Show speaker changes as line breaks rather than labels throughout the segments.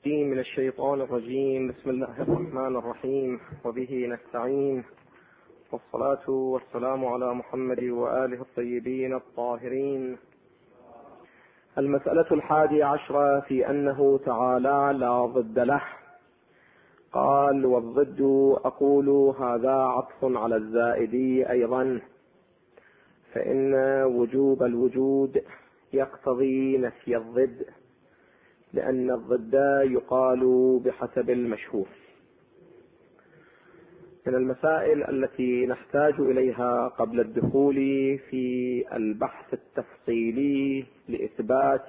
من الشيطان الرجيم. بسم الله الرحمن الرحيم، وبه نستعين، والصلاة والسلام على محمد وآله الطيبين الطاهرين. المسألة 11 في أنه تعالى لا ضد له. قال: والضد أقول هذا عطف على الزائد أيضا، فإن وجوب الوجود يقتضي نفي الضد، لأن الضد يقال بحسب المشهور. من المسائل التي نحتاج إليها قبل الدخول في البحث التفصيلي لإثبات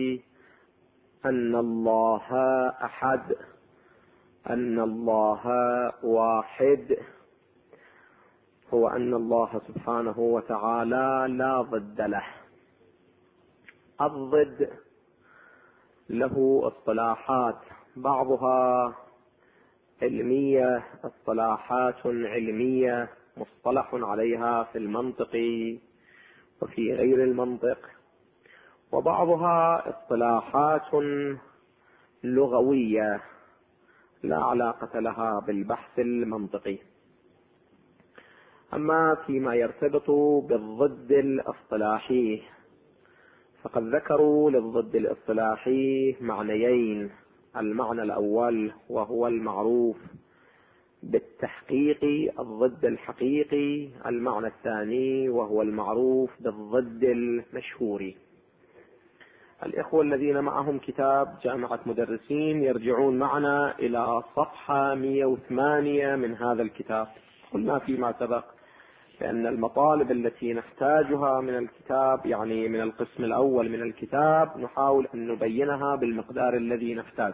أن الله أحد، أن الله واحد، هو أن الله سبحانه وتعالى لا ضد له. الضد له اصطلاحات، بعضها علمية، اصطلاحات علمية مصطلح عليها في المنطق وفي غير المنطق، وبعضها اصطلاحات لغوية لا علاقة لها بالبحث المنطقي. أما فيما يرتبط بالضد الاصطلاحي فقد ذكروا للضد الاصطلاحي معنيين: المعنى الأول وهو المعروف بالتحقيق الضد الحقيقي، المعنى الثاني وهو المعروف بالضد المشهوري. الإخوة الذين معهم كتاب جامعة مدرسين يرجعون معنا إلى صفحة 108 من هذا الكتاب. قلنا فيما سبق لأن المطالب التي نحتاجها من الكتاب، يعني من القسم الأول من الكتاب، نحاول أن نبينها بالمقدار الذي نحتاج.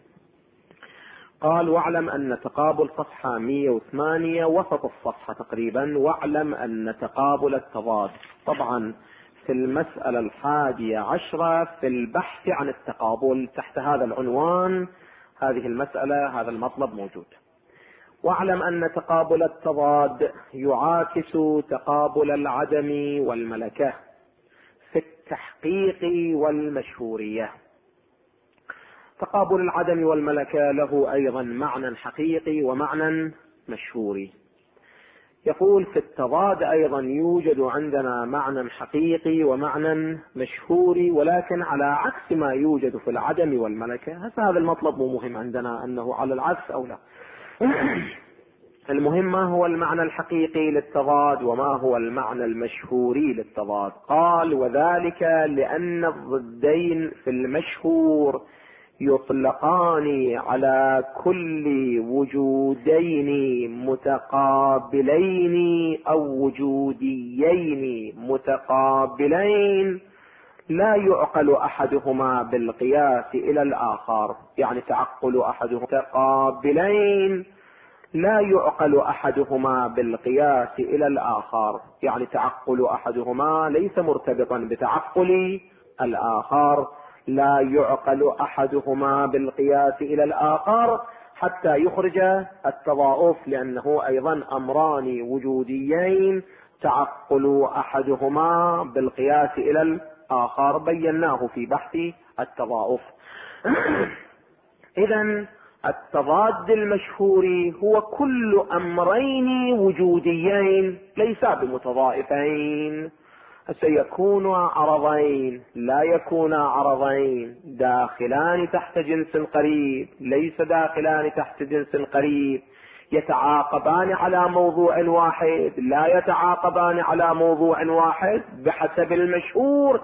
قال: واعلم أن تقابل صفحة 108 وسط الصفحة تقريبا، واعلم أن تقابل التضاد، طبعا في المسألة 11 في البحث عن التقابل تحت هذا العنوان، هذه المسألة هذا المطلب موجود. واعلم أن تقابل التضاد يعاكس تقابل العدم والملكة في التحقيق والمشهورية. تقابل العدم والملكة له أيضا معنى حقيقي ومعنى مشهوري. يقول: في التضاد أيضا يوجد عندنا معنى حقيقي ومعنى مشهوري، ولكن على عكس ما يوجد في العدم والملكة. هذا المطلب مو مهم عندنا أنه على العكس أو لا. المهم ما هو المعنى الحقيقي للتضاد وما هو المعنى المشهوري للتضاد. قال: وذلك لأن الضدين في المشهور يطلقان على كل وجودين متقابلين أو وجوديين متقابلين لا يعقل أحدهما بالقياس إلى الآخر، يعني تعقل أحدهما متقابلين لا يعقل أحدهما بالقياس إلى الآخر، يعني تعقل أحدهما ليس مرتبطا بتعقل الآخر، لا يعقل أحدهما بالقياس إلى الآخر حتى يخرج التضاؤف، لأنه أيضا أمران وجوديين تعقل أحدهما بالقياس إلى الآخر، بيناه في بحث التضاؤف. إذن التضاد المشهوري هو كل أمرين وجوديين ليسا بمتضائفين، سيكون عرضين لا يكون عرضين، داخلان تحت جنس قريب ليس داخلان تحت جنس قريب، يتعاقبان على موضوع واحد لا يتعاقبان على موضوع واحد، بحسب المشهور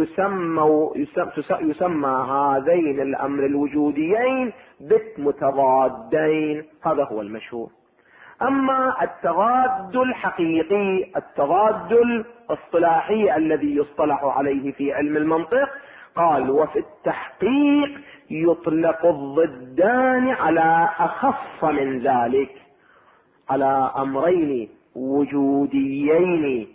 يسمى هذين الأمر الوجوديين بالمتضادين. هذا هو المشهور. أما التضاد الحقيقي، التضاد الاصطلاحي الذي يصطلح عليه في علم المنطق، قال: وفي التحقيق يطلق الضدان على أخف من ذلك، على أمرين وجوديين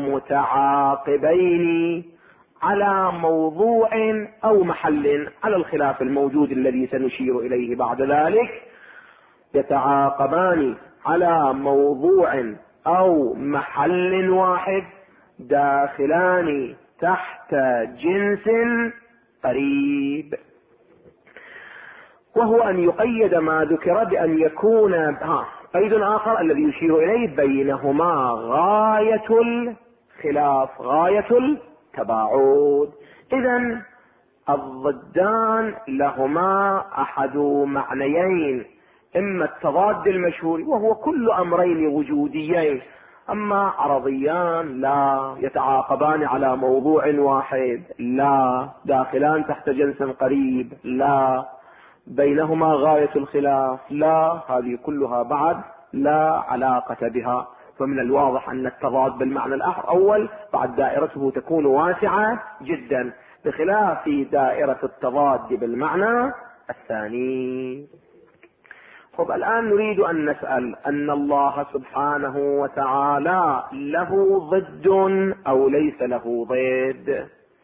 متعاقبين على موضوع أو محل، على الخلاف الموجود الذي سنشير إليه بعد ذلك، يتعاقبان على موضوع أو محل واحد، داخلان تحت جنس قريب. وهو أن يقيد ما ذكر بأن يكون قيد آخر الذي يشير إليه بينهما غاية الخلاف، غاية التباعد. إذن الضدان لهما أحد معنيين، إما التضاد المشهور وهو كل أمرين وجوديين، أما عرضيان لا يتعاقبان على موضوع واحد، لا داخلان تحت جنس قريب، لا بينهما غاية الخلاف، لا، هذه كلها بعد لا علاقة بها. فمن الواضح أن التضاد بالمعنى الأول بعد دائرته تكون واسعة جدا، بخلاف دائرة التضاد بالمعنى الثاني. طب الآن نريد أن نسأل أن الله سبحانه وتعالى له ضد أو ليس له ضد؟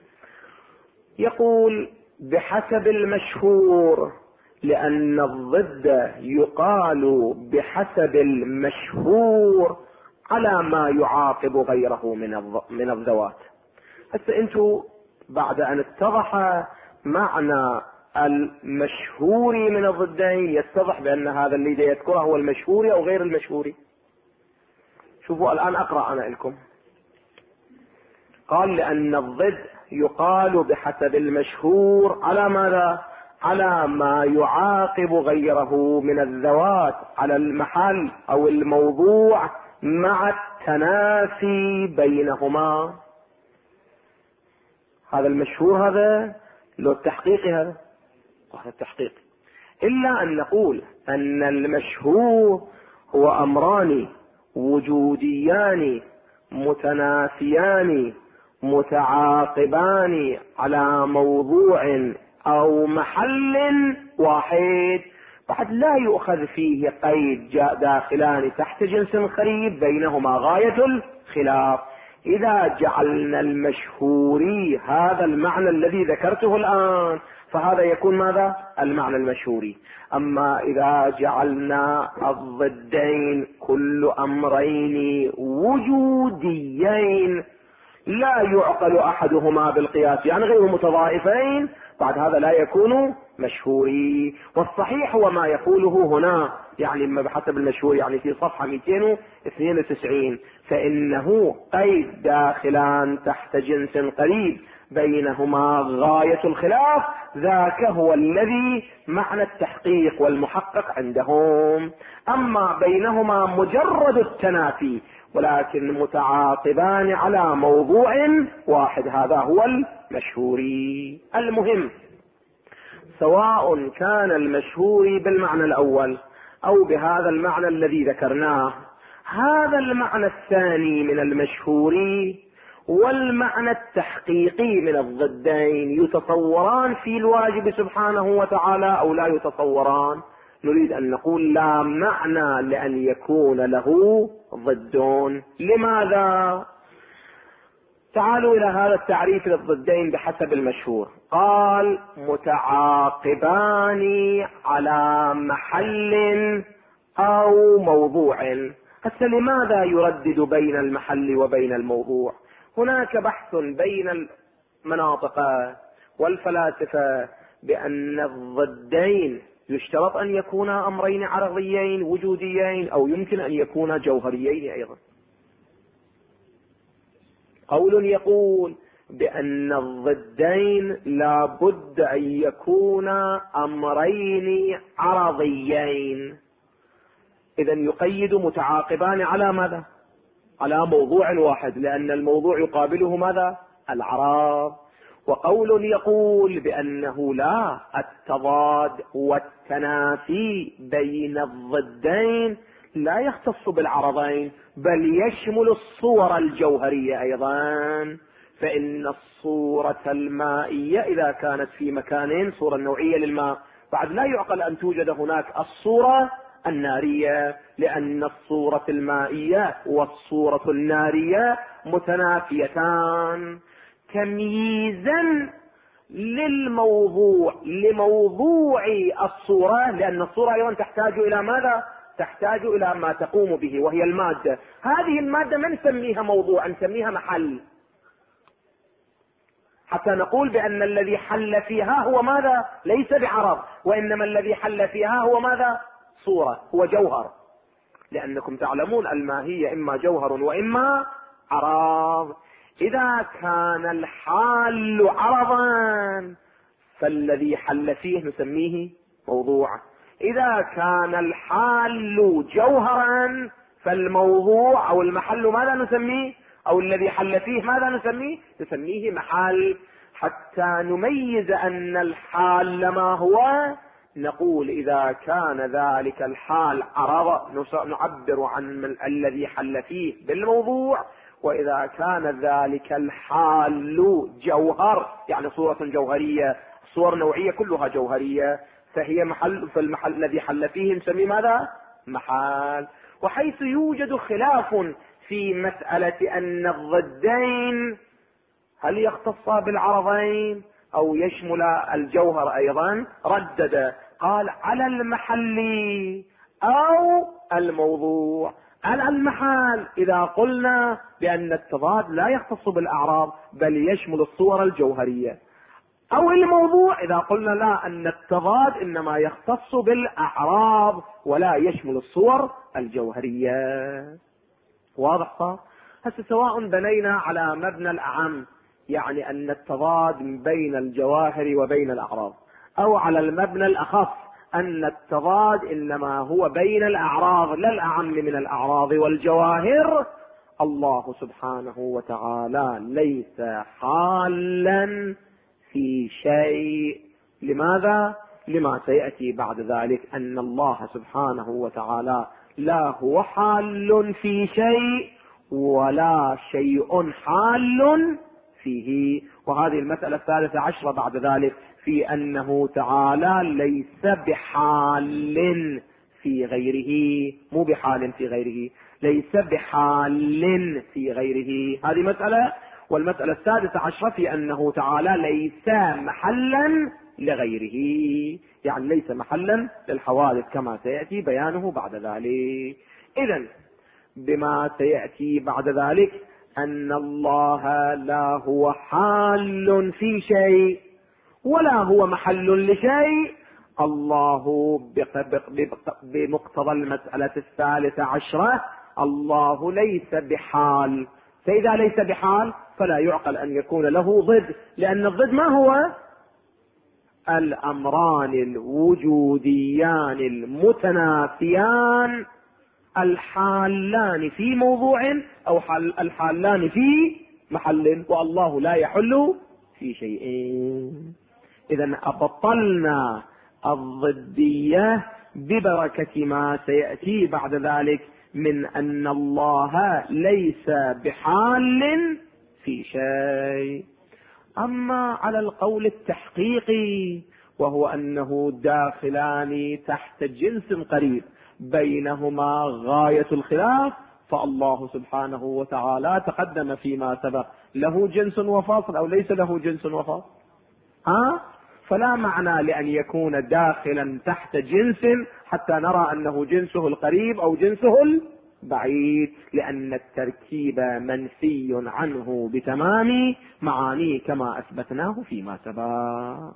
يقول بحسب المشهور، لأن الضد يقال بحسب المشهور على ما يعاقب غيره من الذوات. هسه انتم بعد أن اتضح معنى المشهور من الضدين يتضح بأن هذا اللي يذكره هو المشهور أو غير المشهور. شوفوا الآن أقرأ أنا لكم. قال لأن الضد يقال بحسب المشهور على ماذا؟ على ما يعاقب غيره من الذوات، على المحل أو الموضوع مع التنافي بينهما. هذا المشهور، هذا لو التحقيق، هذا التحقيق. إلا أن نقول أن المشهور هو أمران وجوديان متنافيان متعاقبان على موضوع أو محل واحد، بعد لا يؤخذ فيه قيد داخلان تحت جنس قريب بينهما غاية الخلاف. إذا جعلنا المشهوري هذا المعنى الذي ذكرته الآن فهذا يكون ماذا؟ المعنى المشهوري. أما إذا جعلنا الضدين كل أمرين وجوديين لا يعقل أحدهما بالقياس، يعني غير متضائفين، بعد هذا لا يكون مشهوري. والصحيح هو ما يقوله هنا، يعني ما بحسب المشهور، يعني في صفحة 292، فإنه قيد داخلان تحت جنس قريب بينهما غاية الخلاف، ذاك هو الذي معنى التحقيق والمحقق عندهم. أما بينهما مجرد التنافي ولكن متعاقبان على موضوع واحد، هذا هو المشهوري. المهم سواء كان المشهوري بالمعنى الأول أو بهذا المعنى الذي ذكرناه، هذا المعنى الثاني من المشهوري والمعنى التحقيقي من الضدين يتصوران في الواجب سبحانه وتعالى أو لا يتصوران؟ نريد أن نقول لا معنى لأن يكون له ضدون. لماذا؟ تعالوا إلى هذا التعريف للضدين بحسب المشهور. قال متعاقبان على محل أو موضوع. هسه لماذا يردد بين المحل وبين الموضوع؟ هناك بحث بين المناطق والفلاسفة بأن الضدين يشترط أن يكونا أمرين عرضيين وجوديين أو يمكن أن يكونا جوهريين أيضا. قول يقول بأن الضدين لا بد أن يكونا أمرين عرضيين، إذن يقيد متعاقبان على ماذا؟ على موضوع واحد، لأن الموضوع يقابله ماذا؟ العرض. وقول يقول بأنه لا، التضاد والتنافي بين الضدين لا يختص بالعرضين بل يشمل الصور الجوهرية أيضا، فإن الصورة المائية إذا كانت في مكانين، صورة نوعية للماء، بعد لا يعقل أن توجد هناك الصورة النارية، لأن الصورة المائية والصورة النارية متنافيتان تمييزا لموضوع الصورة، لأن الصورة أيضا تحتاج إلى ماذا؟ تحتاج إلى ما تقوم به وهي المادة. هذه المادة ما نسميها موضوع، نسميها محل. حتى نقول بأن الذي حل فيها هو ماذا؟ ليس بعرض، وإنما الذي حل فيها هو ماذا؟ صورة، هو جوهر، لأنكم تعلمون الماهية إما جوهر وإما عرض. إذا كان الحال عرضا فالذي حل فيه نسميه موضوع، إذا كان الحال جوهرا فالموضوع أو المحل ماذا نسميه؟ أو الذي حل فيه ماذا نسميه؟ نسميه محل. حتى نميز أن الحال ما هو، نقول إذا كان ذلك الحال عرض نعبر عن الذي حل فيه بالموضوع، وإذا كان ذلك الحال جوهر يعني صورة جوهرية، صور نوعية كلها جوهرية، فهي محل، فالمحل الذي حل فيه نسميه ماذا؟ محل. وحيث يوجد خلاف في مسألة أن الضدين هل يختص بالعرضين أو يشمل الجوهر أيضا، ردد قال على المحل أو الموضوع. على المحل إذا قلنا بأن التضاد لا يختص بالأعراض بل يشمل الصور الجوهرية، أو الموضوع إذا قلنا لا، أن التضاد إنما يختص بالأعراض ولا يشمل الصور الجوهرية. واضح صار؟ هسه سواء بنينا على مبنى الأعم يعني أن التضاد بين الجواهر وبين الأعراض، أو على المبنى الأخف أن التضاد إنما هو بين الأعراض لا الأعم من الأعراض والجواهر، الله سبحانه وتعالى ليس حالا في شيء. لماذا؟ لما سيأتي بعد ذلك، أن الله سبحانه وتعالى لا هو حال في شيء ولا شيء حال فيه. وهذه المسألة 13 بعد ذلك في أنه تعالى ليس بحال في غيره، مو بحال في غيره، ليس بحال في غيره، هذه مسألة. والمسألة 16 في أنه تعالى ليس محلا لغيره، يعني ليس محلا للحوادث كما سيأتي بيانه بعد ذلك. إذن بما سيأتي بعد ذلك أن الله لا هو حال في شيء ولا هو محل لشيء، الله بمقتضى المسألة 13 الله ليس بحال. فإذا ليس بحال فلا يعقل أن يكون له ضد، لأن الضد ما هو؟ الأمران الوجوديان المتنافيان الحالان في موضوع أو الحالان في محل، والله لا يحل في شيء. إذن أبطلنا الضدية ببركة ما سيأتي بعد ذلك من أن الله ليس بحال في شيء. أما على القول التحقيقي وهو أنه داخلان تحت جنس قريب بينهما غاية الخلاف، فالله سبحانه وتعالى تقدم فيما سبق له جنس وفاصل أو ليس له جنس وفاصل، فلا معنى لأن يكون داخلا تحت جنس حتى نرى أنه جنسه القريب أو جنسه البعيد، لأن التركيب منفي عنه بتمام معانيه كما أثبتناه فيما سبق.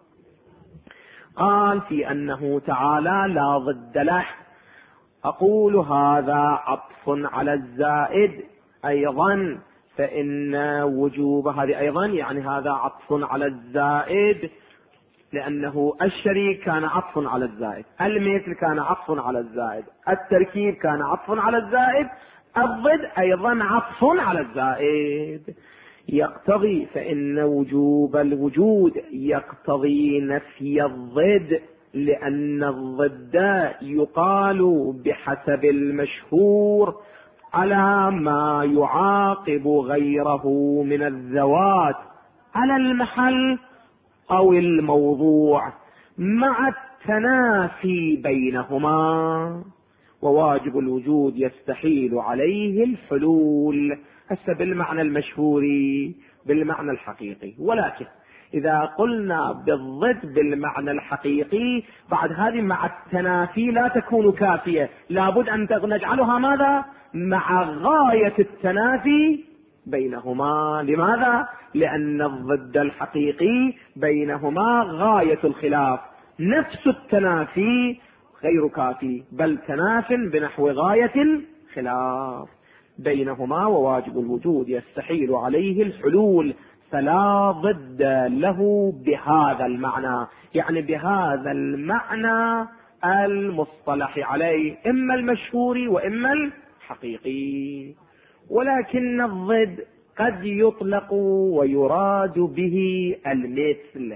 قال في أنه تعالى لا ضد له. أقول هذا عطف على الزائد أيضا، فإن وجوب هذه أيضا يعني هذا عطف على الزائد، لأنه الشريك كان عطف على الزائد، المثل كان عطف على الزائد، التركيب كان عطف على الزائد، الضد أيضا عطف على الزائد. يقتضي فإن وجوب الوجود يقتضي نفي الضد، لأن الضد يقال بحسب المشهور على ما يعاقب غيره من الذوات على المحل أو الموضوع مع التنافي بينهما، وواجب الوجود يستحيل عليه الحلول. هسه بالمعنى المشهور بالمعنى الحقيقي، ولكن إذا قلنا بالضد بالمعنى الحقيقي بعد هذه مع التنافي لا تكون كافية، لابد أن نجعلها ماذا؟ مع غاية التنافي بينهما. لماذا؟ لأن الضد الحقيقي بينهما غاية الخلاف، نفس التنافي غير كافي، بل تناف بنحو غاية الخلاف بينهما، وواجب الوجود يستحيل عليه الحلول، فلا ضد له بهذا المعنى، يعني بهذا المعنى المصطلح عليه، إما المشهور وإما الحقيقي. ولكن الضد قد يطلق ويراد به المثل،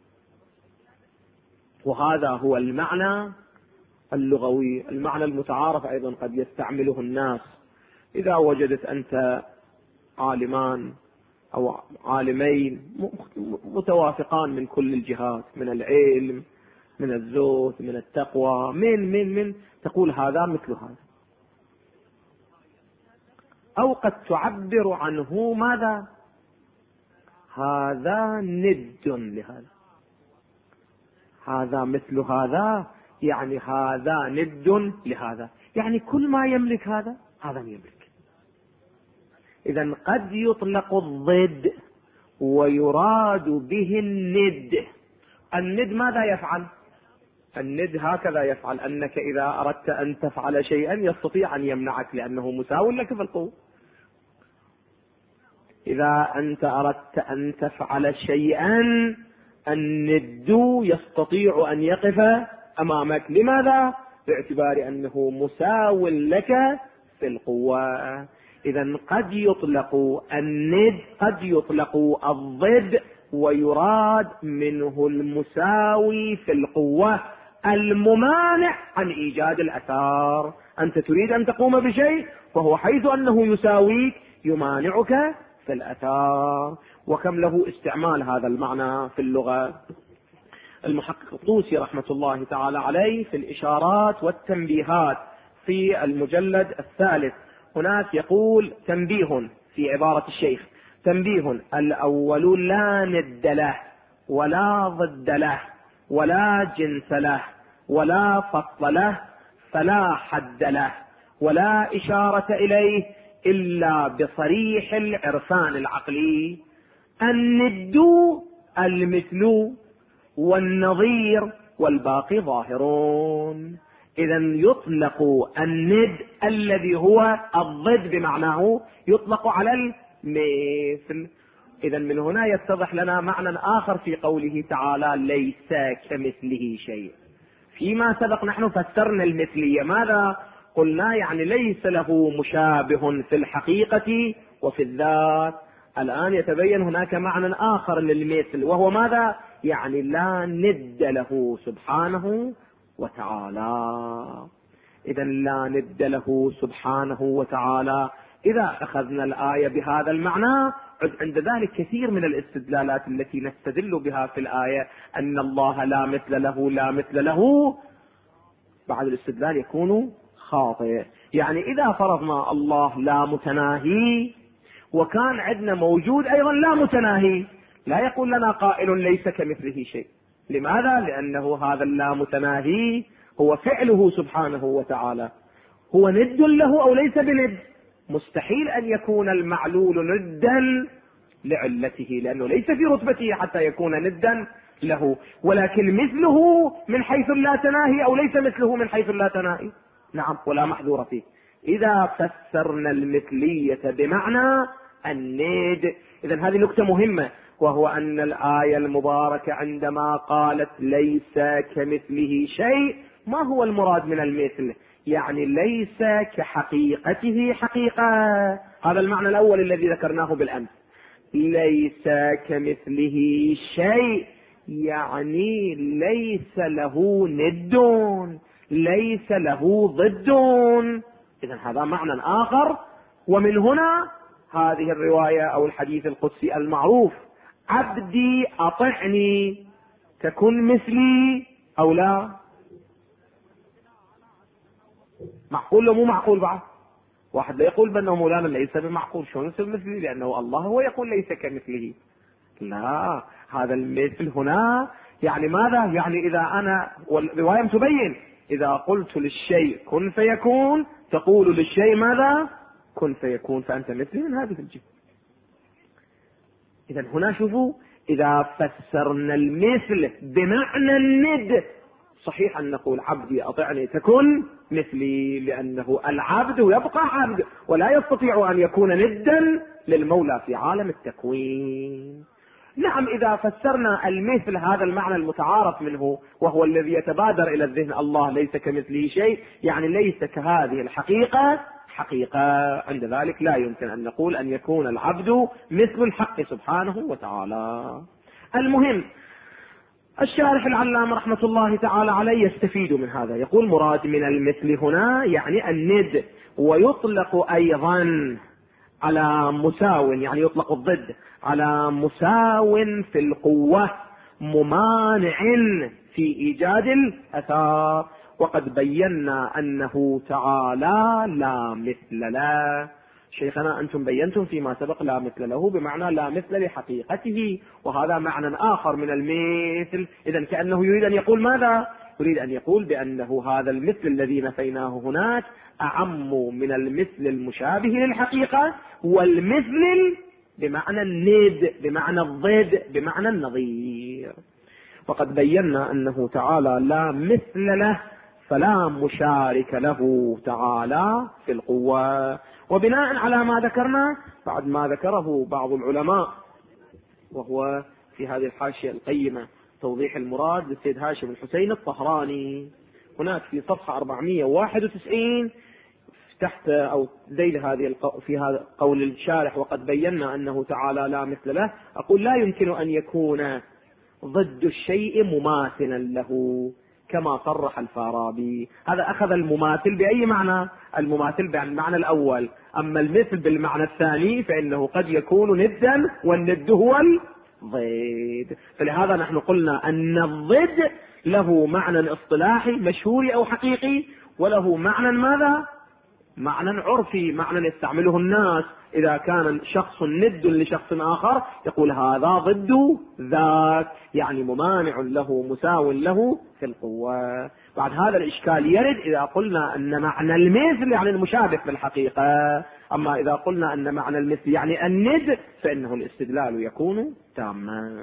وهذا هو المعنى اللغوي، المعنى المتعارف أيضا قد يستعمله الناس. إذا وجدت أنت عالمان أو عالمين متوافقان من كل الجهات، من العلم، من الزهد، من التقوى، من تقول هذا مثل هذا، أو قد تعبر عنه ماذا؟ هذا ند لهذا، هذا مثل هذا، يعني هذا ند لهذا، يعني كل ما يملك هذا يملك. إذن قد يطلق الضد ويراد به الند. الند ماذا يفعل؟ الند هكذا يفعل، أنك إذا أردت أن تفعل شيئا يستطيع أن يمنعك لأنه مساو لك في القوة. إذا أنت أردت أن تفعل شيئا الند يستطيع أن يقف أمامك. لماذا؟ باعتبار أنه مساو لك في القوة. إذن قد يطلق الند، قد يطلق الضد ويراد منه المساوي في القوة الممانع عن إيجاد الأثار. أنت تريد أن تقوم بشيء فهو حيث أنه يساويك يمانعك في الأثار. وكم له استعمال هذا المعنى في اللغة. المحقق الطوسي رحمة الله تعالى عليه في الإشارات والتنبيهات في المجلد 3 هناك يقول تنبيه في عبارة الشيخ: تنبيه: الأول لا ند له ولا ضد له ولا جنس له ولا فصل له فلا حد له ولا إشارة إليه إلا بصريح العرفان العقلي. الند المثل والنظير والباقي ظاهرون. إذا يطلق الند الذي هو الضد بمعناه يطلق على المثل. إذا من هنا يتضح لنا معنى آخر في قوله تعالى ليس كمثله شيء. فيما سبق نحن فسرنا المثلية ماذا؟ قلنا يعني ليس له مشابه في الحقيقة وفي الذات. الآن يتبين هناك معنى آخر للمثل، وهو ماذا؟ يعني لا ند له سبحانه وتعالى. إذا لا ند له سبحانه وتعالى. إذا أخذنا الآية بهذا المعنى عند ذلك كثير من الاستدلالات التي نستدل بها في الآية أن الله لا مثل له لا مثل له، بعد الاستدلال يكون خاطئ. يعني إذا فرضنا الله لا متناهي وكان عندنا موجود أيضا لا متناهي، لا يقول لنا قائل ليس كمثله شيء. لماذا؟ لأنه هذا اللا متناهي هو فعله سبحانه وتعالى، هو ند له أو ليس بند. مستحيل أن يكون المعلول ندا لعلته، لأنه ليس في رتبته حتى يكون ندا له. ولكن مثله من حيث لا تناهي أو ليس مثله من حيث لا تناهي، نعم، ولا محذور فيه. إذا فسرنا المثلية بمعنى الند، إذن هذه نكتة مهمة، وهو أن الآية المباركة عندما قالت ليس كمثله شيء، ما هو المراد من المثل؟ يعني ليس كحقيقته حقيقة. هذا المعنى الأول الذي ذكرناه بالأمس. ليس كمثله شيء يعني ليس له ند، ليس له ضد. إذن هذا معنى آخر. ومن هنا هذه الرواية أو الحديث القدسي المعروف: عبدي أطعني تكن مثلي أو لا. معقول مو معقول؟ بعد واحد لا يقول بأنه مولانا ليس بمعقول، شلون يصير مثلي؟ لأنه الله هو يقول ليس كمثله. لا، هذا المثل هنا يعني ماذا؟ يعني إذا أنا، والرواية تبين، إذا قلت للشيء كن فيكون تقول للشيء ماذا؟ كن فيكون، فأنت مثلي من هذه الجهة. إذا هنا شوفوا، إذا فسرنا المثل بمعنى الند، صحيح أن نقول عبدي أطعني تكن مثلي، لأنه العبد يبقى عبد ولا يستطيع أن يكون ندا للمولى في عالم التكوين. نعم، إذا فسرنا المثل هذا المعنى المتعارف منه، وهو الذي يتبادر إلى الذهن، الله ليس كمثله شيء، يعني ليس كهذه الحقيقة حقيقة، عند ذلك لا يمكن أن نقول أن يكون العبد مثل الحق سبحانه وتعالى. المهم، الشارح العلامة رحمة الله تعالى عليه يستفيد من هذا، يقول مراد من المثل هنا يعني الند، ويطلق أيضا على مساو، يعني يطلق الضد على مساو في القوة ممانع في إيجاد الأثار، وقد بينا أنه تعالى لا مثل له. شيخنا أنتم بينتم فيما سبق لا مثل له بمعنى لا مثل لحقيقته، وهذا معنى آخر من المثل. إذن كأنه يريد أن يقول ماذا؟ يريد أن يقول بأنه هذا المثل الذي نفيناه هناك أعم من المثل المشابه للحقيقة، والمثل بمعنى الند، بمعنى الضد، بمعنى النظير. وقد بينا أنه تعالى لا مثل له، فلا مشارك له تعالى في القوة. وبناء على ما ذكرنا، بعد ما ذكره بعض العلماء، وهو في هذه الحاشية القيمة توضيح المراد للسيد هاشم الحسين الطهراني، هناك في صفحة 491 تحت أو ذيل هذه في هذا قول الشارح وقد بينا أنه تعالى لا مثل له، أقول لا يمكن أن يكون ضد الشيء مماثلا له كما صرح الفارابي. هذا أخذ المماثل بأي معنى؟ المماثل بالمعنى الأول، أما المثل بالمعنى الثاني فإنه قد يكون ندا، والند هو الضد. فلهذا نحن قلنا أن الضد له معنى اصطلاحي مشهوري أو حقيقي، وله معنى ماذا؟ معنى عرفي، معنى يستعمله الناس. إذا كان شخص ند لشخص آخر يقول هذا ضد ذاك، يعني ممانع له مساو له في القوة. بعد هذا الإشكال يرد إذا قلنا أن معنى المثل يعني المشابه بالحقيقة، أما إذا قلنا أن معنى المثل يعني الند فإنه الاستدلال يكون تاما.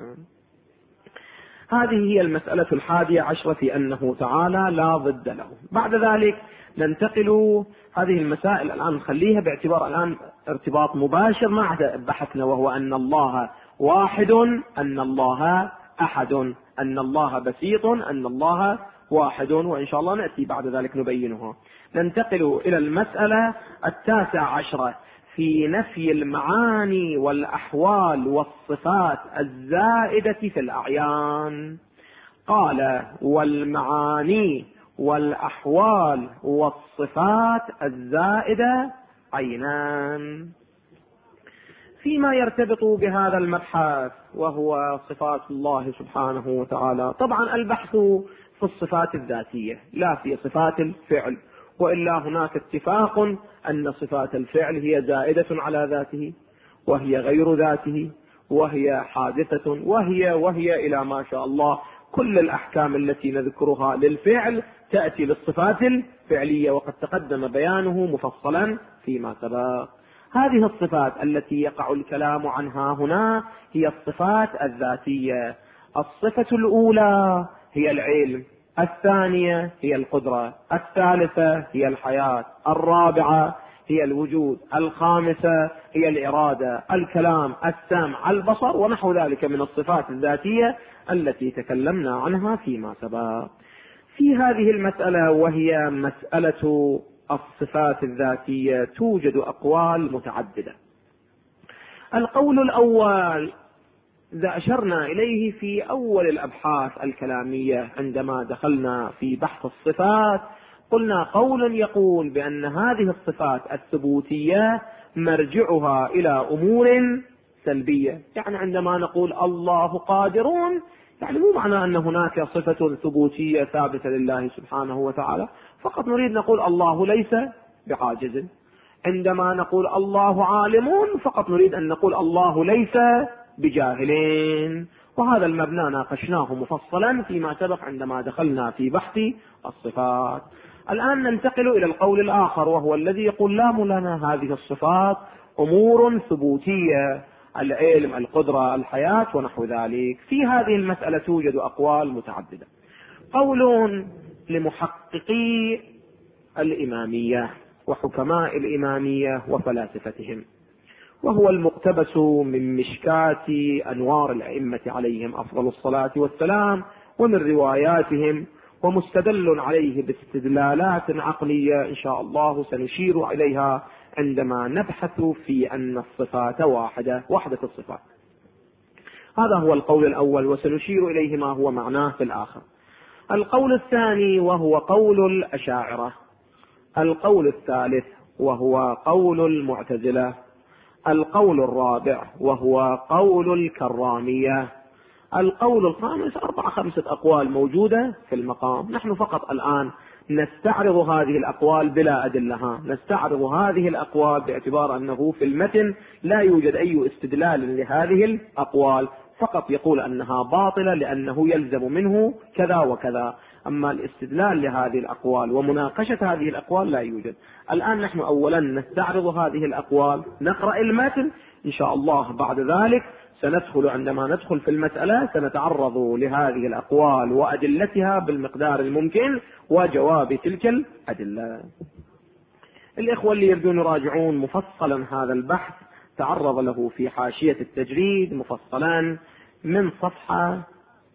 هذه هي المسألة 11 في أنه تعالى لا ضد له. بعد ذلك ننتقل هذه المسائل الآن نخليها باعتبار الآن ارتباط مباشر مع بحثنا، وهو أن الله واحد، أن الله أحد، أن الله بسيط، أن الله واحد، وإن شاء الله نأتي بعد ذلك نبينها. ننتقل إلى المسألة 19 في نفي المعاني والأحوال والصفات الزائدة في الأعيان. قال والمعاني والأحوال والصفات الزائدة عينان. فيما يرتبط بهذا المبحث وهو صفات الله سبحانه وتعالى، طبعا البحث في الصفات الذاتية لا في صفات الفعل، وإلا هناك اتفاق أن صفات الفعل هي زائدة على ذاته، وهي غير ذاته، وهي حادثة، وهي إلى ما شاء الله. كل الأحكام التي نذكرها للفعل تأتي للصفات الفعلية، وقد تقدم بيانه مفصلا فيما سبق. هذه الصفات التي يقع الكلام عنها هنا هي الصفات الذاتية. الصفة الأولى هي العلم، الثانية هي القدرة، الثالثة هي الحياة، الرابعة هي الوجود، الخامسة هي الإرادة، الكلام، السمع، البصر، ونحو ذلك من الصفات الذاتية التي تكلمنا عنها فيما سبق. في هذه المسألة وهي مسألة الصفات الذاتية توجد أقوال متعددة. القول الأول إذا أشرنا إليه في أول الأبحاث الكلامية عندما دخلنا في بحث الصفات، قلنا قول يقول بأن هذه الصفات الثبوتية مرجعها إلى أمور سلبية. يعني عندما نقول الله قادرون، يعني مو معنى أن هناك صفة ثبوتية ثابتة لله سبحانه وتعالى، فقط نريد نقول الله ليس بعاجز. عندما نقول الله عالمون، فقط نريد أن نقول الله ليس بجاهلين. وهذا المبنى ناقشناه مفصلا فيما سبق عندما دخلنا في بحث الصفات. الآن ننتقل إلى القول الآخر، وهو الذي يقول لا لنا هذه الصفات أمور ثبوتية، العلم، القدرة، الحياة ونحو ذلك. في هذه المسألة توجد أقوال متعددة. قول لمحققي الإمامية وحكماء الإمامية وفلاسفتهم، وهو المقتبس من مشكاة أنوار الأئمة عليهم أفضل الصلاة والسلام ومن رواياتهم، ومستدل عليه باستدلالات عقلية إن شاء الله سنشير إليها عندما نبحث في أن الصفات وحدة الصفات. هذا هو القول الأول، وسنشير إليه ما هو معناه في الآخر. القول الثاني وهو قول الأشاعرة. القول الثالث وهو قول المعتزلة. القول الرابع وهو قول الكرامية. القول الخامس 4-5 أقوال موجودة في المقام. نحن فقط الآن نستعرض هذه الأقوال بلا أدلة، نستعرض هذه الأقوال باعتبار أنه في المتن لا يوجد أي استدلال لهذه الأقوال، فقط يقول أنها باطلة لأنه يلزم منه كذا وكذا. أما الاستدلال لهذه الأقوال ومناقشة هذه الأقوال لا يوجد. الآن نحن أولا نستعرض هذه الأقوال، نقرأ المتن إن شاء الله، بعد ذلك سندخل، عندما ندخل في المسألة سنتعرض لهذه الأقوال وأدلتها بالمقدار الممكن وجواب تلك الأدلة. الإخوة اللي يريدون يراجعون مفصلا هذا البحث تعرض له في حاشية التجريد مفصلا من صفحة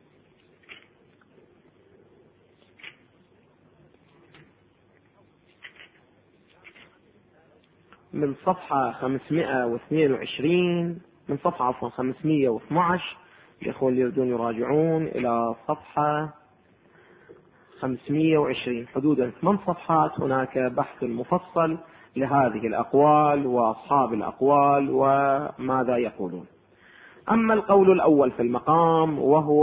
522 من صفحة 512. الإخوة اللي يريدون يراجعون إلى صفحة 520 حدودا 8 صفحات هناك بحث مفصل لهذه الأقوال وأصحاب الأقوال وماذا يقولون. أما القول الأول في المقام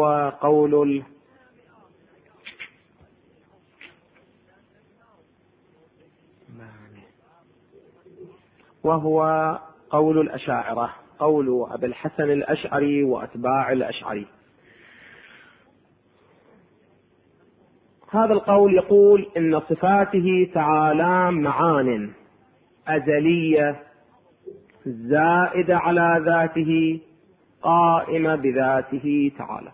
وهو قول الأشاعرة، قول أبي الحسن الأشعري وأتباع الأشعري. هذا القول يقول إن صفاته تعالى معان أزلية زائدة على ذاته قائمة بذاته تعالى.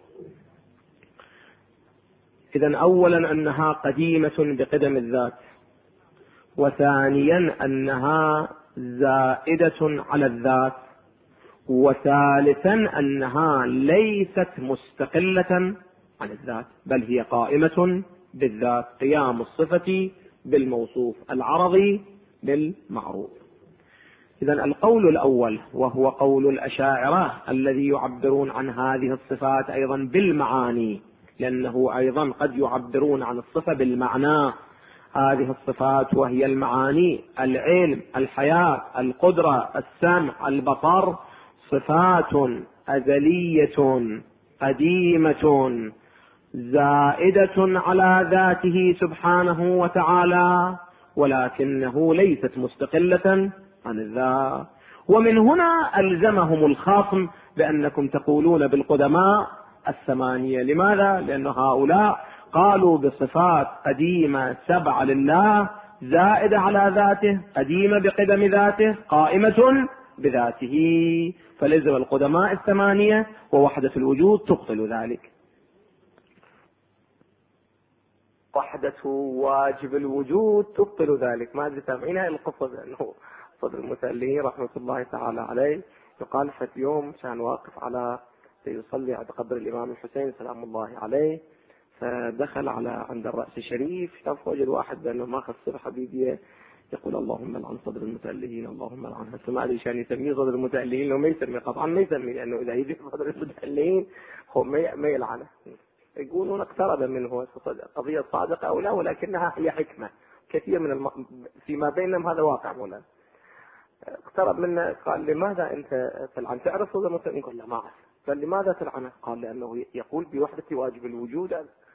إذن أولا أنها قديمة بقدم الذات، وثانيا أنها زائدة على الذات، وثالثا أنها ليست مستقلة عن الذات بل هي قائمة بالذات، قيام الصفة بالموصوف، العرضي بالمعروف. إذن القول الأول وهو قول الأشاعرة الذي يعبرون عن هذه الصفات أيضا بالمعاني، لأنه أيضا قد يعبرون عن الصفة بالمعنى. هذه الصفات وهي المعاني: العلم، الحياة، القدرة، السمع، البصر، صفات أزلية قديمة زائدة على ذاته سبحانه وتعالى، ولكنه ليست مستقلة عن الذات. ومن هنا ألزمهم الخصم بأنكم تقولون بالقدماء 8. لماذا؟ لأن هؤلاء قالوا بصفات قديمة 7 لله زائدة على ذاته، قديمة بقدم ذاته، قائمة بذاته، فلزم القدماء 8 ووحدة الوجود تبطل ذلك. وحدة واجب الوجود تبطل ذلك. ما أدري سامعينها القصة، لأنه صدر المتألهين رحمة الله تعالى عليه يقال في يوم كان واقف على يصلي عند قبر الإمام الحسين سلام الله عليه، فدخل عند الرأس الشريف، شاف وجد واحد بأنه ما خسر حبيبيه يقول اللهم لعن صدر المتألهين، اللهم لعنها. ما أدري شان يسميه صدر المتألهين، لو ما يسمي قطعا ما يسمي، لأنه إذا يجي صدر المتألهين هو ما يلعنه. يقولون اقترب منه قضية صادقة أو لا، ولكنها هي حكمة كثير من فيما بينهم، هذا واقع مولانا. اقترب منه قال لماذا أنت تلعن؟ تعرف صدر المتألهين؟ قال لا ما أعرف. قال لماذا تلعنه؟ قال لأنه يقول بوحدة واجب الوجود.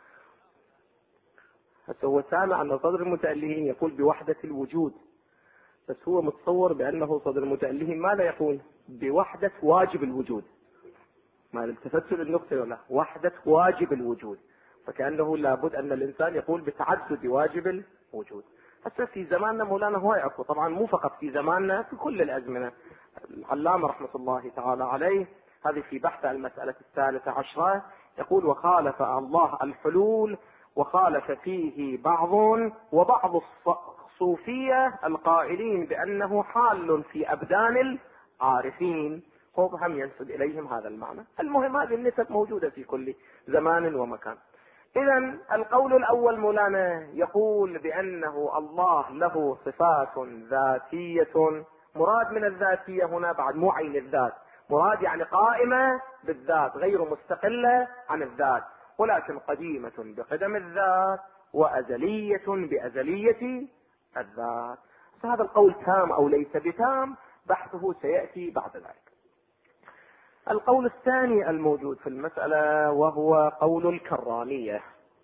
حتى هو سامع أن صدر المتألهين يقول بوحدة الوجود، بس هو متصور بأنه صدر المتألهين ماذا يقول؟ بوحدة واجب الوجود. ما التفت للنقطة ولا وحدة واجب الوجود، فكأنه لابد أن الإنسان يقول بتعدد واجب الوجود. حتى في زماننا مولانا هو يعرفه، طبعا مو فقط في زماننا، في كل الأزمنة العلامة رحمة الله تعالى عليه، هذه في بحث المسألة 13 يقول: وخالف الله الحلول وخالف فيه وبعض الصوفية القائلين بأنه حال في أبدان العارفين، هم ينسب إليهم هذا المعنى. المهم هذه النسب موجودة في كل زمان ومكان. إذن القول الأول مولانا يقول بأنه الله له صفات ذاتية. مراد من الذاتية هنا بعد مو عين الذات، مراد يعني قائمة بالذات غير مستقلة عن الذات، ولكن قديمة بقدم الذات وأزلية بأزلية الذات. هذا القول تام أو ليس بتام بحثه سيأتي بعد ذلك. القول الثاني الموجود في المسألة وهو قول الكرامية،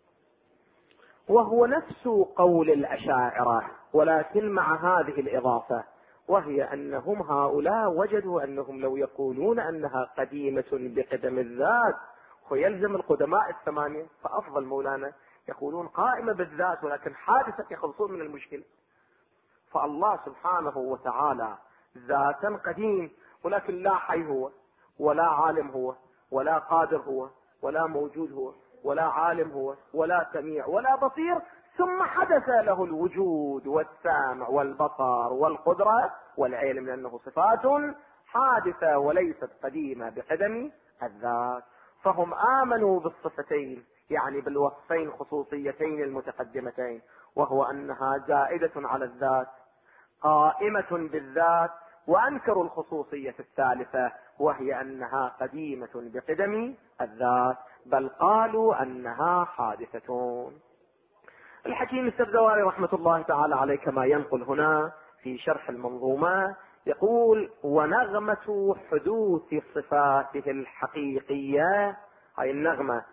وهو نفس قول الأشاعرة ولكن مع هذه الإضافة، وهي أنهم هؤلاء وجدوا أنهم لو يقولون أنها قديمة بقدم الذات ويلزم القدماء الثمانية، فأفضل مولانا يقولون قائمة بالذات ولكن حادثة يخلصون من المشكلة. فالله سبحانه وتعالى ذاتا قديم ولكن لا حي هو ولا عالم هو ولا قادر هو ولا موجود هو ولا عالم هو ولا سميع ولا بصير، ثم حدث له الوجود والسمع والبصر والقدرة والعلم، لأنه صفات حادثة وليست قديمة بقدم الذات. فهم آمنوا بالصفتين، يعني بالوصفين خصوصيتين المتقدمتين، وهو أنها زائدة على الذات قائمة بالذات، وأنكروا الخصوصية الثالثة وهي أنها قديمة بقدم الذات، بل قالوا أنها حادثة. الحكيم السردواري رحمة الله تعالى عليه كما ينقل هنا في شرح المنظومة يقول: ونغمة حدوث صفاته الحقيقية، هاي النغمة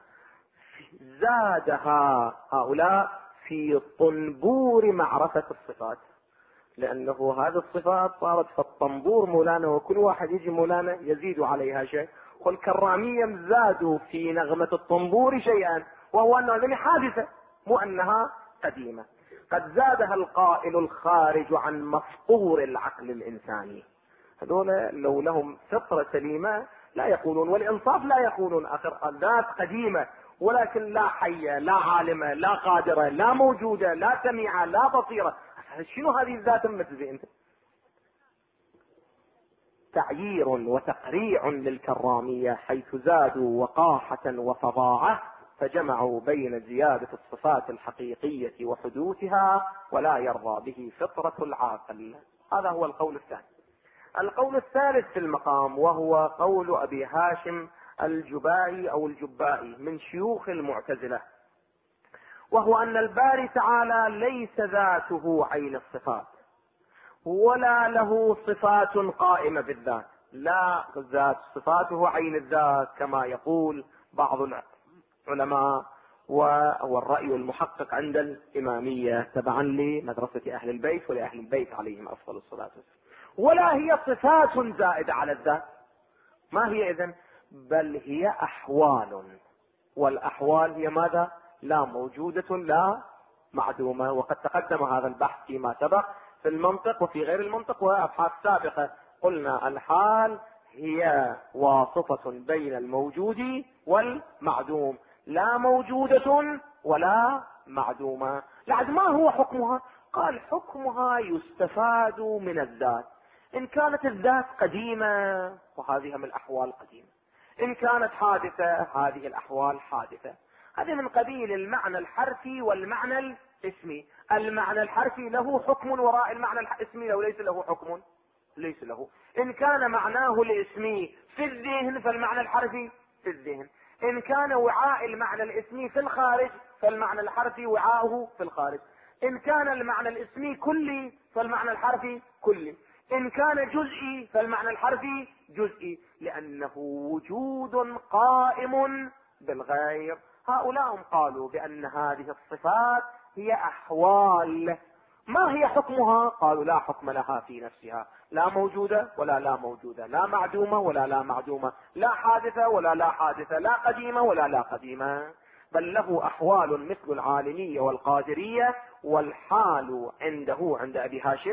زادها هؤلاء في طنبور معرفة الصفات، لأنه هذه الصفات صارت في الطنبور مولانا، وكل واحد يجي مولانا يزيد عليها شيء. والكرامية زادوا في نغمة الطنبور شيئا، وهو أنها هذه حادثة مو أنها قديمة. قد زادها القائل الخارج عن مفطور العقل الإنساني. هذول لو لهم فطرة سليمة لا يقولون، والإنصاف لا يقولون آخر الذات قديمة ولكن لا حية لا عالمة لا قادرة لا موجودة لا سميعة لا بصيرة. شنو هذه الذات مثل انت؟ تعيير وتقريع للكرامية حيث زادوا وقاحة وفظاعة، فجمعوا بين زيادة الصفات الحقيقية وحدوثها ولا يرضى به فطرة العاقل. هذا هو القول الثاني. القول الثالث في المقام وهو قول أبي هاشم الجبائي أو الجبائي من شيوخ المعتزلة، وهو أن الباري تعالى ليس ذاته عين الصفات ولا له صفات قائمة بالذات، لا ذات صفاته عين الذات كما يقول بعض العلماء، وهو الرأي المحقق عند الإمامية تبعا لمدرسة أهل البيت ولأهل البيت عليهم أفضل الصلاة والسلام. ولا هي صفات زائدة على الذات. ما هي إذن؟ بل هي أحوال، والأحوال هي ماذا؟ لا موجودة لا معدومة. وقد تقدم هذا البحث فيما سبق في المنطق وفي غير المنطق وأبحاث سابقة. قلنا الحال هي واسطة بين الموجود والمعدوم، لا موجودة ولا معدومة. لعد ما هو حكمها؟ قال حكمها يستفاد من الذات. إن كانت الذات قديمة وهذه من الأحوال قديمة، إن كانت حادثة هذه الأحوال حادثة. هذه من قبيل المعنى الحرفي والمعنى الاسمي. المعنى الحرفي له حكم وراء المعنى الاسمي أو ليس له حكم؟ ليس له. إن كان معناه الاسمي في الذهن فالمعنى الحرفي في الذهن، إن كان وعاء المعنى الاسمي في الخارج فالمعنى الحرفي وعاؤه في الخارج، إن كان المعنى الاسمي كلي فالمعنى الحرفي كلي، إن كان جزئي فالمعنى الحرفي جزئي، لأنه وجود قائم بالغير. هؤلاء قالوا بأن هذه الصفات هي أحوال. ما هي حكمها؟ قالوا لا حكم لها في نفسها، لا موجودة ولا لا موجودة، لا معدومة ولا لا معدومة، لا حادثة ولا لا حادثة، لا قديمة ولا لا قديمة، بل له أحوال مثل العالمية والقادرية. والحال عنده عند أبي هاشم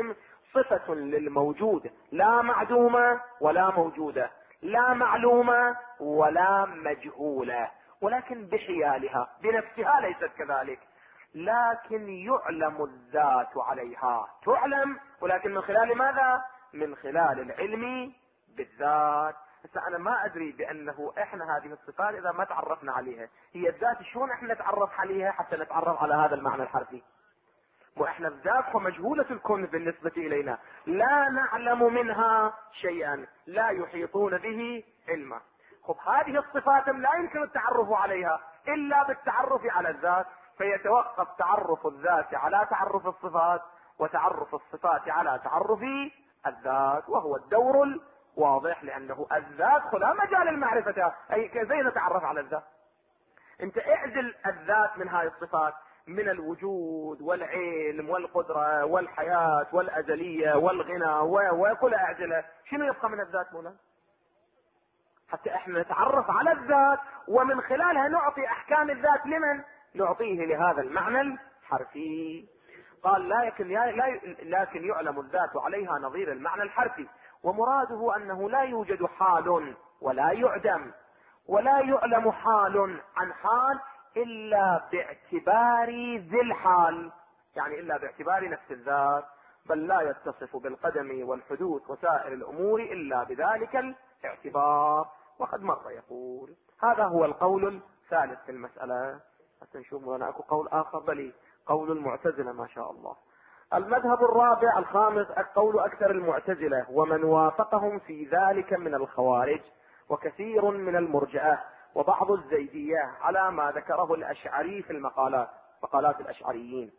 صفة للموجود لا معدومة ولا موجودة، لا معلومة ولا مجهولة، ولكن بحيالها بنفسها ليست كذلك، لكن يعلم الذات عليها، تعلم ولكن من خلال ماذا؟ من خلال العلم بالذات. هسه انا ما ادري بانه احنا هذه الصفات اذا ما تعرفنا عليها، هي الذات شلون احنا نتعرف عليها حتى نتعرف على هذا المعنى الحرفي؟ واحنا الذات مجهولة الكون بالنسبة الينا، لا نعلم منها شيئا، لا يحيطون به علما. خب هذه الصفات لا يمكن التعرف عليها الا بالتعرف على الذات، فيتوقف تعرف الذات على تعرف الصفات، وتعرف الصفات على تعرف الذات، وهو الدور الواضح، لانه الذات لا مجال المعرفة، اي كيف نتعرف على الذات؟ انت اعزل الذات من هذه الصفات، من الوجود والعلم والقدرة والحياة والأزلية والغنى وكل اعزله، شنو يبقى من الذات مولانا؟ حتى احنا نتعرف على الذات ومن خلالها نعطي احكام الذات لمن؟ نعطيه لهذا المعنى الحرفي. قال لكن يعلم الذات عليها نظير المعنى الحرفي، ومراده انه لا يوجد حال ولا يعدم ولا يعلم حال عن حال الا باعتبار ذي الحال، يعني الا باعتبار نفس الذات، بل لا يتصف بالقدم والحدوث وسائر الامور الا بذلك الاعتبار. وقد مر يقول هذا هو القول الثالث في المسألة. حتى نشوف هنا اكو قول اخر، بل قول المعتزلة ما شاء الله. المذهب الرابع الخامس قول اكثر المعتزلة ومن وافقهم في ذلك من الخوارج وكثير من المرجئة وبعض الزيدية على ما ذكره الاشعري في مقالات الاشعريين،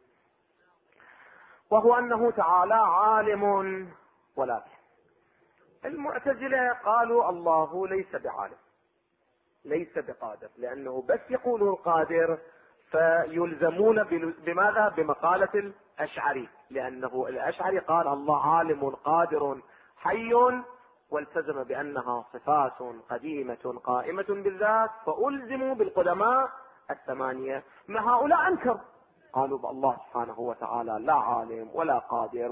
وهو انه تعالى عالم ولا به. المعتزلة قالوا الله ليس بعالم ليس بقادر، لانه بس يقولوا القادر فيلزمون بماذا؟ بمقالة الاشعري، لانه الاشعري قال الله عالم قادر حي، والتزم بانها صفات قديمة قائمة بالذات، فالزموا بالقدماء الثمانية. ما هؤلاء انكر، قالوا بالله سبحانه وتعالى لا عالم ولا قادر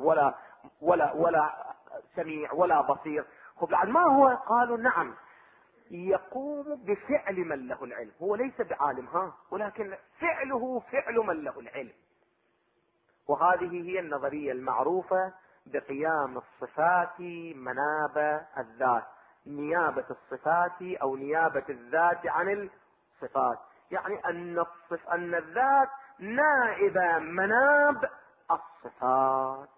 ولا سميع ولا بصير. خب بعد ما هو؟ قالوا نعم يقوم بفعل من له العلم، هو ليس بعالم ولكن فعله فعل من له العلم. وهذه هي النظرية المعروفة بقيام الصفات مناب الذات، نيابة الصفات او نيابة الذات عن الصفات، يعني ان الذات نائبة مناب الصفات.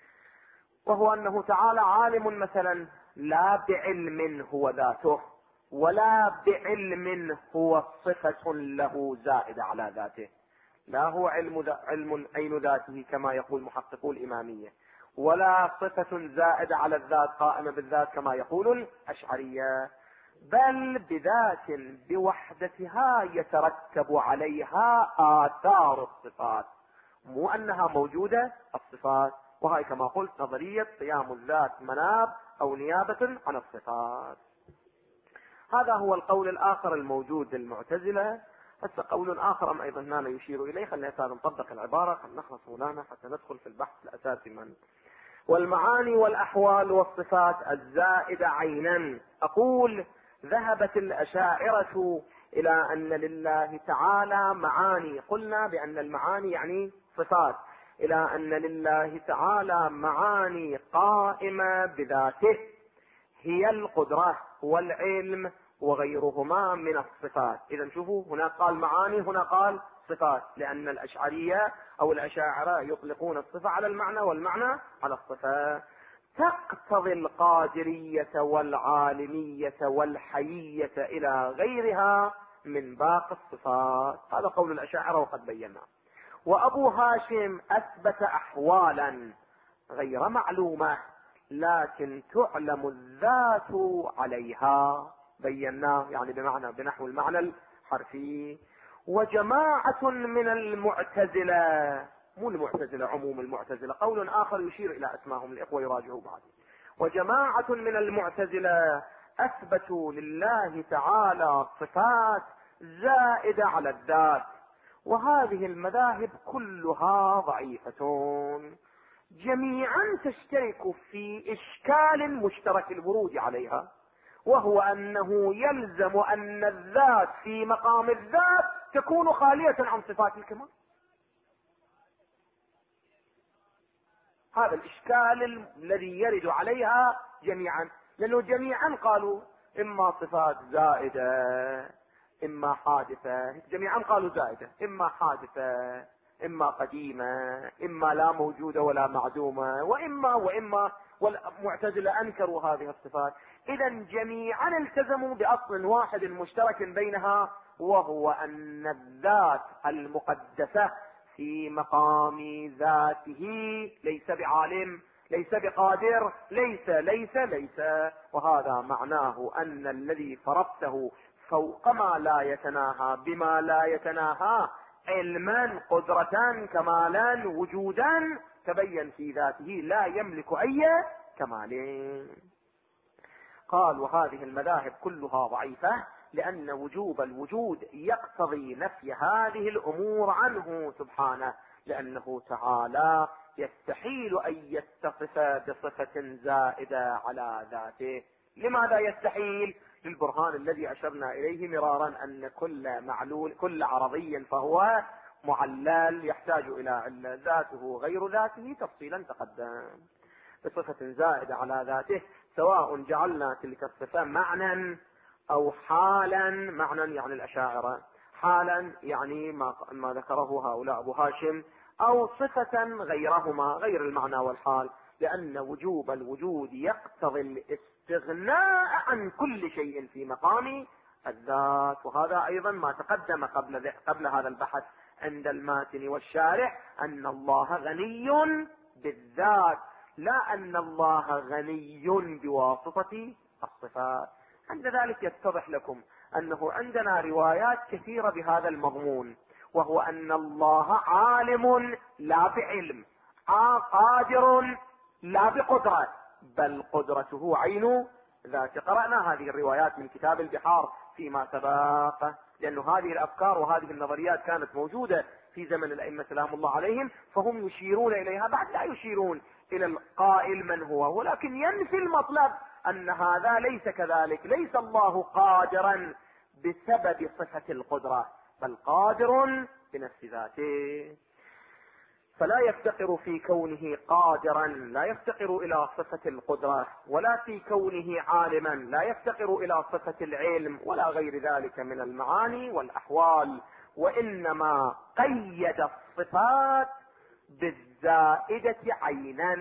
وهو انه تعالى عالم مثلا لا بعلم هو ذاته، ولا بعلم هو صفة له زائدة على ذاته، لا هو علم عين ذاته كما يقول محققو الإمامية، ولا صفة زائدة على الذات قائمة بالذات كما يقول الأشعرية، بل بذات بوحدتها يترتب عليها آثار الصفات، مو أنها موجودة الصفات. وهي كما قلت نظرية قيام الذات مناب أو نيابة عن الصفات. هذا هو القول الآخر الموجود للمعتزلة. هسه قول آخر أيضا هنا يشير إليه، خلينا نطبق العبارة، خلينا نخلص مولانا حتى ندخل في البحث الأساسي من والمعاني والأحوال والصفات الزائدة عينا. أقول ذهبت الأشاعرة إلى أن لله تعالى معاني، قلنا بأن المعاني يعني صفات، إلى أن لله تعالى معاني قائمة بذاته، هي القدرة والعلم وغيرهما من الصفات. إذا شوفوا هنا قال معاني، هنا قال صفات، لأن الأشعرية أو الأشاعرة يطلقون الصفة على المعنى والمعنى على الصفة. تقتضي القادرية والعالمية والحيية إلى غيرها من باقي الصفات. هذا قول الأشاعرة وقد بينا. وأبو هاشم أثبت أحوالا غير معلومة لكن تعلم الذات عليها، بيناه يعني بمعنى بنحو المعنى الحرفي. وجماعة من المعتزلة، مو المعتزلة عموم المعتزلة، قول آخر يشير إلى أسمائهم الإخوة يراجعوا بعد. وجماعة من المعتزلة أثبتوا لله تعالى صفات زائدة على الذات، وهذه المذاهب كلها ضعيفة، جميعا تشترك في إشكال مشترك الورود عليها، وهو أنه يلزم أن الذات في مقام الذات تكون خالية عن صفات الكمال. هذا الإشكال الذي يرد عليها جميعا، لأنه جميعا قالوا إما صفات زائدة إما حادثة، جميعا قالوا زائدة إما حادثة إما قديمة إما لا موجودة ولا معدومة وإما والمعتزلة أنكروا هذه الصفات. إذا جميعا التزموا بأصل واحد مشترك بينها، وهو أن الذات المقدسة في مقام ذاته ليس بعالم ليس بقادر ليس، وهذا معناه أن الذي فرضته فوق ما لا يتناهى بما لا يتناهى علما قدرة كمالا وجودا تبين في ذاته لا يملك أي كمال. قال وهذه المذاهب كلها ضعيفة، لأن وجوب الوجود يقتضي نفي هذه الأمور عنه سبحانه، لأنه تعالى يستحيل أن يتصف بصفة زائدة على ذاته. لماذا يستحيل؟ للبرهان الذي أشرنا إليه مرارا أن كل معلول كل عرضي فهو معلل يحتاج إلى علة، ذاته غير ذاته تفصيلا تقدم. بصفة زائدة على ذاته، سواء جعلنا تلك الصفة معنى أو حالا. معنى يعني الأشاعرة، حالا يعني ما ذكره هؤلاء أبو هاشم، أو صفة غيرهما غير المعنى والحال، لأن وجوب الوجود يقتضي الاستغناء عن كل شيء في مقام الذات. وهذا أيضا ما تقدم قبل هذا البحث عند الماتن والشارح، أن الله غني بالذات، لا أن الله غني بواسطة الصفات. عند ذلك يتضح لكم أنه عندنا روايات كثيرة بهذا المضمون، وهو أن الله عالم لا بعلم، قادر لا بقدرة، بل قدرته عين ذات. قرأنا هذه الروايات من كتاب البحار فيما سبق، لأن هذه الأفكار وهذه النظريات كانت موجودة في زمن الأئمة سلام الله عليهم، فهم يشيرون إليها، بعد لا يشيرون إلى القائل من هو، ولكن ينفي المطلب أن هذا ليس كذلك. ليس الله قادرا بسبب صفة القدرة، بل قادر بنفس ذاته، فلا يفتقر في كونه قادرا، لا يفتقر إلى صفة القدرة، ولا في كونه عالما لا يفتقر إلى صفة العلم، ولا غير ذلك من المعاني والأحوال، وإنما قيد الصفات بالزائدة عينا.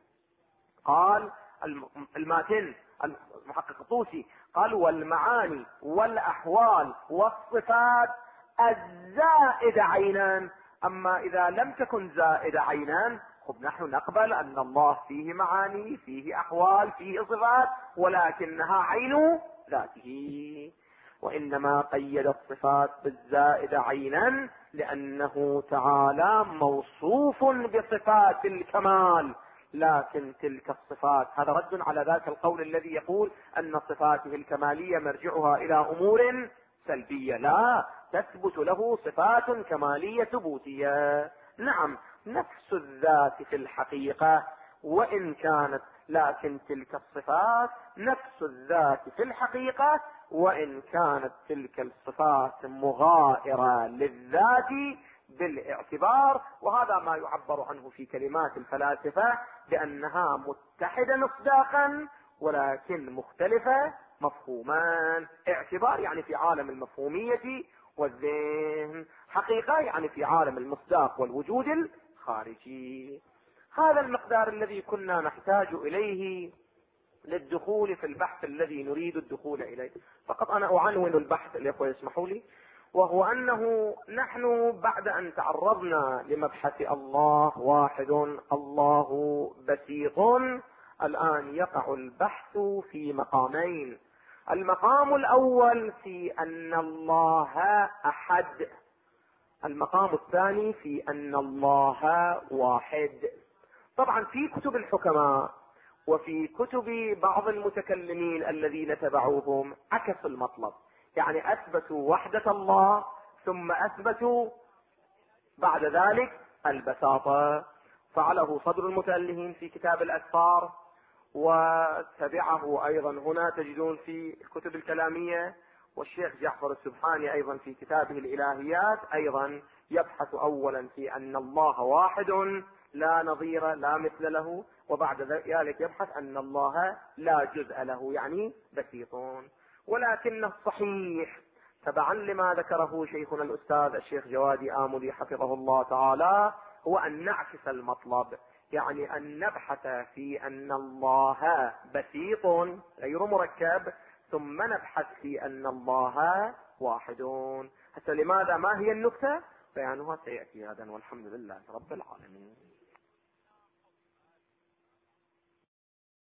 قال الماتن المحقق الطوسي قال والمعاني والأحوال والصفات الزائدة عينان. أما إذا لم تكن زائدة عينان، نحن نقبل أن الله فيه معاني فيه أحوال فيه صفات، ولكنها عين ذاته. وإنما قيد الصفات بالزائدة عينا لأنه تعالى موصوف بصفات الكمال، لكن تلك الصفات، هذا رد على ذاك القول الذي يقول أن صفاته الكمالية مرجعها إلى أمور سلبية، لا، تثبت له صفات كمالية ثبوتية. نعم، نفس الذات في الحقيقة وإن كانت، لكن تلك الصفات نفس الذات في الحقيقة وإن كانت تلك الصفات مغائرة للذات بالاعتبار. وهذا ما يعبر عنه في كلمات الفلاسفة بأنها متحدة مصداقا ولكن مختلفة مفهومان. اعتبار يعني في عالم المفهومية والذهن، حقيقة يعني في عالم المصداق والوجود الخارجي. هذا المقدار الذي كنا نحتاج إليه للدخول في البحث الذي نريد الدخول إليه. فقط أنا أعنون البحث الأخوة يسمحوا لي، وهو أنه نحن بعد أن تعرضنا لمبحث الله واحد الله بسيط، الآن يقع البحث في مقامين. المقام الأول في أن الله أحد، المقام الثاني في أن الله واحد. طبعا في كتب الحكماء وفي كتب بعض المتكلمين الذين تبعوهم عكسوا المطلب، يعني أثبتوا وحدة الله ثم أثبتوا بعد ذلك البساطة، فعله صدر المتألهين في كتاب الأسفار، وتبعه أيضا هنا تجدون في الكتب الكلامية، والشيخ جعفر السبحاني أيضا في كتابه الإلهيات أيضا يبحث أولا في أن الله واحد لا نظير لا مثل له، وبعد ذلك يبحث أن الله لا جزء له، يعني بسيطون. ولكن الصحيح تبعا لما ذكره شيخنا الأستاذ الشيخ جوادي آملي حفظه الله تعالى هو أن نعكس المطلب، يعني أن نبحث في أن الله بسيط غير مركب، ثم نبحث في أن الله واحدون. حتى لماذا؟ ما هي النكتة؟ بيانها سيأتي غدا، والحمد لله رب العالمين.